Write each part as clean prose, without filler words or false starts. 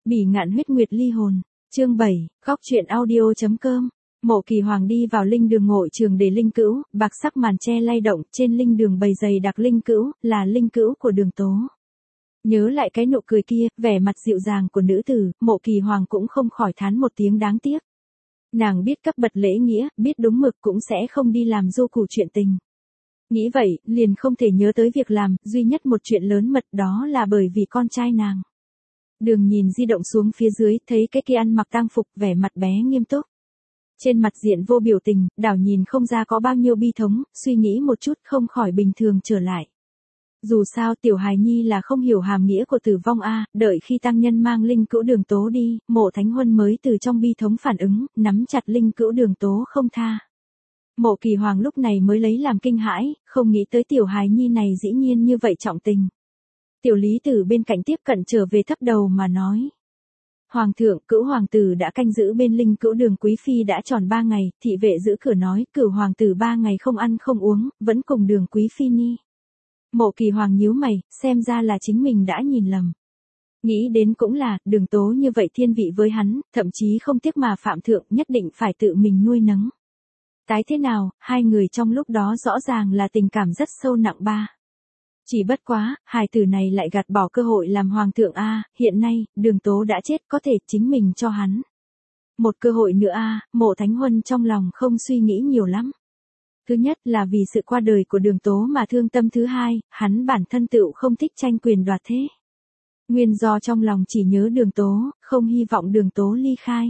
Bỉ ngạn huyết nguyệt ly hồn. Chương 7, góc truyện audio.com. Mộ Kỳ Hoàng đi vào linh đường ngộ trường để linh cữu, bạc sắc màn che lay động, trên linh đường bày dày đặc linh cữu, là linh cữu của Đường Tố. Nhớ lại cái nụ cười kia, vẻ mặt dịu dàng của nữ tử, Mộ Kỳ Hoàng cũng không khỏi thán một tiếng đáng tiếc. Nàng biết cấp bậc lễ nghĩa, biết đúng mực cũng sẽ không đi làm du củ chuyện tình. Nghĩ vậy, liền không thể nhớ tới việc làm, duy nhất một chuyện lớn mật đó là bởi vì con trai nàng. Đường nhìn di động xuống phía dưới, thấy cái kia ăn mặc tang phục, vẻ mặt bé nghiêm túc. Trên mặt diện vô biểu tình, đảo nhìn không ra có bao nhiêu bi thống, suy nghĩ một chút không khỏi bình thường trở lại. Dù sao tiểu hài nhi là không hiểu hàm nghĩa của tử vong a, đợi khi tăng nhân mang linh cữu Đường Tố đi, Mộ Thánh Huân mới từ trong bi thống phản ứng, nắm chặt linh cữu Đường Tố không tha. Mộ Kỳ Hoàng lúc này mới lấy làm kinh hãi, không nghĩ tới tiểu hài nhi này dĩ nhiên như vậy trọng tình. Tiểu Lý Tử bên cạnh tiếp cận trở về thấp đầu mà nói. Hoàng thượng, cữu hoàng tử đã canh giữ bên linh cữu Đường quý phi đã tròn 3 ngày, thị vệ giữ cửa nói, cửu hoàng tử 3 ngày không ăn không uống, vẫn cùng Đường quý phi ni. Mộ Kỳ Hoàng nhíu mày, xem ra là chính mình đã nhìn lầm. Nghĩ đến cũng là, Đường Tố như vậy thiên vị với hắn, thậm chí không tiếc mà phạm thượng, nhất định phải tự mình nuôi nấng. Tái thế nào, hai người trong lúc đó rõ ràng là tình cảm rất sâu nặng ba. Chỉ bất quá, hài tử này lại gạt bỏ cơ hội làm hoàng thượng a, hiện nay, Đường Tố đã chết có thể chính mình cho hắn. Một cơ hội nữa a, Mộ Thánh Huân trong lòng không suy nghĩ nhiều lắm. Thứ nhất là vì sự qua đời của Đường Tố mà thương tâm, thứ hai, hắn bản thân tựu không thích tranh quyền đoạt thế. Nguyên do trong lòng chỉ nhớ Đường Tố, không hy vọng Đường Tố ly khai.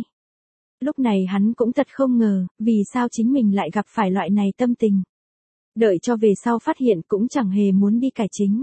Lúc này hắn cũng thật không ngờ, vì sao chính mình lại gặp phải loại này tâm tình. Đợi cho về sau phát hiện cũng chẳng hề muốn đi cải chính.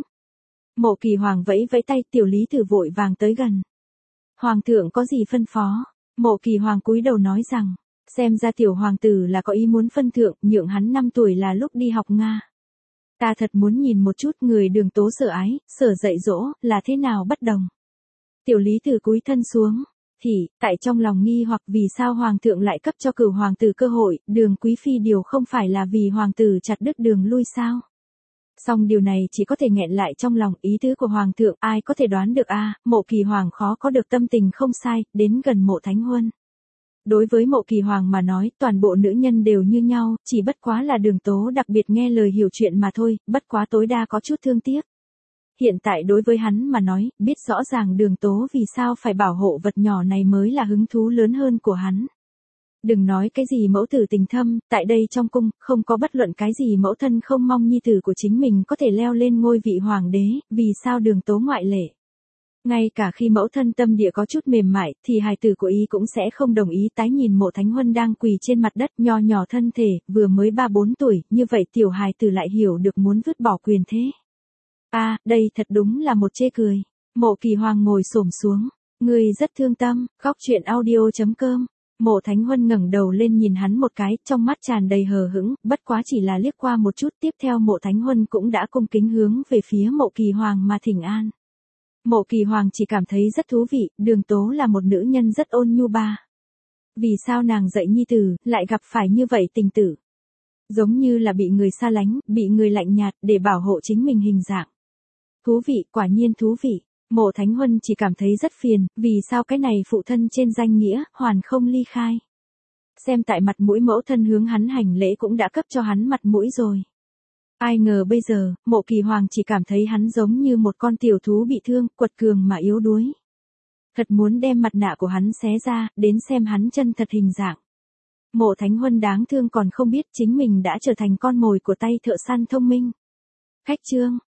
Mộ Kỳ Hoàng vẫy vẫy tay, Tiểu Lý Tử vội vàng tới gần. Hoàng thượng có gì phân phó? Mộ Kỳ Hoàng cúi đầu nói rằng, xem ra tiểu hoàng tử là có ý muốn phân thượng, nhượng hắn 5 tuổi là lúc đi học Nga. Ta thật muốn nhìn một chút người Đường Tố sở ái, sở dạy dỗ, là thế nào bất đồng. Tiểu Lý Tử cúi thân xuống. Thì, tại trong lòng nghi hoặc vì sao hoàng thượng lại cấp cho cửu hoàng tử cơ hội, Đường quý phi điều không phải là vì hoàng tử chặt đứt đường lui sao? Song điều này chỉ có thể nghẹn lại trong lòng, ý tứ của hoàng thượng ai có thể đoán được a, Mộ Kỳ Hoàng khó có được tâm tình không sai, đến gần Mộ Thánh Huân. Đối với Mộ Kỳ Hoàng mà nói, toàn bộ nữ nhân đều như nhau, chỉ bất quá là Đường Tố đặc biệt nghe lời hiểu chuyện mà thôi, bất quá tối đa có chút thương tiếc. Hiện tại đối với hắn mà nói, biết rõ ràng Đường Tố vì sao phải bảo hộ vật nhỏ này mới là hứng thú lớn hơn của hắn. Đừng nói cái gì mẫu tử tình thâm, tại đây trong cung, không có bất luận cái gì mẫu thân không mong nhi tử của chính mình có thể leo lên ngôi vị hoàng đế, vì sao Đường Tố ngoại lệ. Ngay cả khi mẫu thân tâm địa có chút mềm mại, thì hài tử của y cũng sẽ không đồng ý. Tái nhìn Mộ Thánh Huân đang quỳ trên mặt đất, nho nhỏ thân thể, vừa mới 3-4 tuổi, như vậy tiểu hài tử lại hiểu được muốn vứt bỏ quyền thế. À, đây thật đúng là một chê cười. Mộ Kỳ Hoàng ngồi xổm xuống. Người rất thương tâm, góc truyện audio.com. Mộ Thánh Huân ngẩng đầu lên nhìn hắn một cái, trong mắt tràn đầy hờ hững, bất quá chỉ là liếc qua một chút, tiếp theo Mộ Thánh Huân cũng đã cung kính hướng về phía Mộ Kỳ Hoàng mà thỉnh an. Mộ Kỳ Hoàng chỉ cảm thấy rất thú vị, Đường Tố là một nữ nhân rất ôn nhu ba. Vì sao nàng dạy nhi tử, lại gặp phải như vậy tình tử? Giống như là bị người xa lánh, bị người lạnh nhạt, để bảo hộ chính mình hình dạng. Thú vị, quả nhiên thú vị. Mộ Thánh Huân chỉ cảm thấy rất phiền, vì sao cái này phụ thân trên danh nghĩa, hoàn không ly khai. Xem tại mặt mũi mẫu thân hướng hắn hành lễ cũng đã cấp cho hắn mặt mũi rồi. Ai ngờ bây giờ, Mộ Kỳ Hoàng chỉ cảm thấy hắn giống như một con tiểu thú bị thương, quật cường mà yếu đuối. Thật muốn đem mặt nạ của hắn xé ra, đến xem hắn chân thật hình dạng. Mộ Thánh Huân đáng thương còn không biết chính mình đã trở thành con mồi của tay thợ săn thông minh. Khách trương,